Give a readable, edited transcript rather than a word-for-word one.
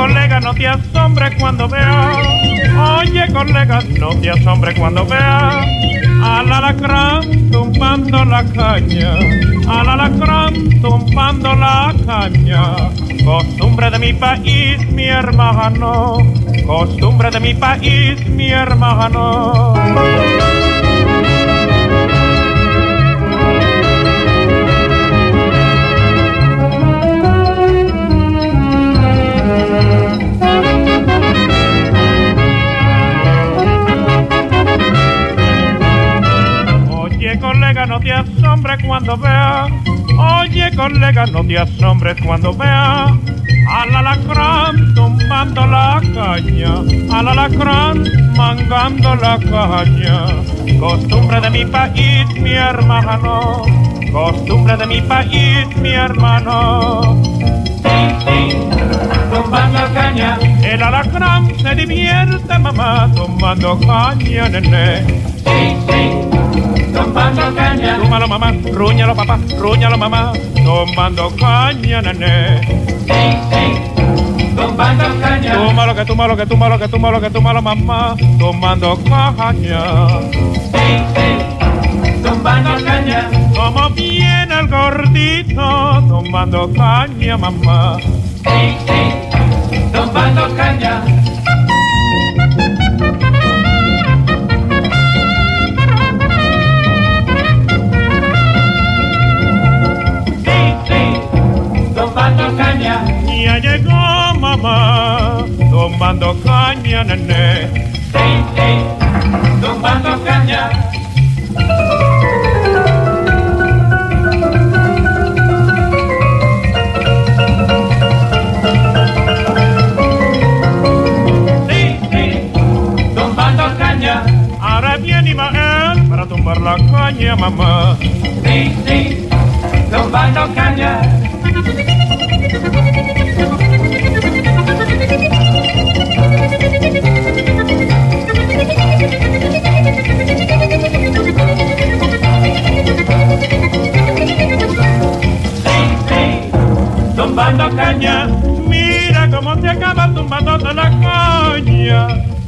colega, no te asombres cuando veas. Oye, colega, no te asombres cuando veas al alacrán tumbando la caña, al alacrán tumbando la caña. Costumbre de mi país, mi hermano, costumbre de mi país, mi hermano. Oye, colega, no te asombres cuando veas. Oye, colega, no te asombres cuando veas al alacrán tumbando la caña, al alacrán mangando la caña. Costumbre de mi país, mi hermano, costumbre de mi país, mi hermano. Sí, sí, tumbando caña. El alacrán se divierte, mamá, tumbando caña, nene. Sí, sí, tumbando caña. Túmalo, mamá, rúñalo, papá, rúñalo, mamá, tumbando caña, nene. Sí, sí, tumbando caña. Túmalo, que túmalo, que túmalo, que túmalo, que túmalo, mamá, tumbando caña. Sí, sí, tumbando caña. Como viene el gordito, tumbando caña, mamá. Sí, sí, tumbando caña. Sí, sí, tumbando caña. Ya llegó mamá, tumbando caña, nene. Sí, sí, tumbando caña. Sí, sí, tumbando caña. Ahora viene Imael para tumbar la caña, mamá. Sí, sí, tumbando caña. Sí, sí, tumbando caña. Mira cómo se acaba tumbando la caña.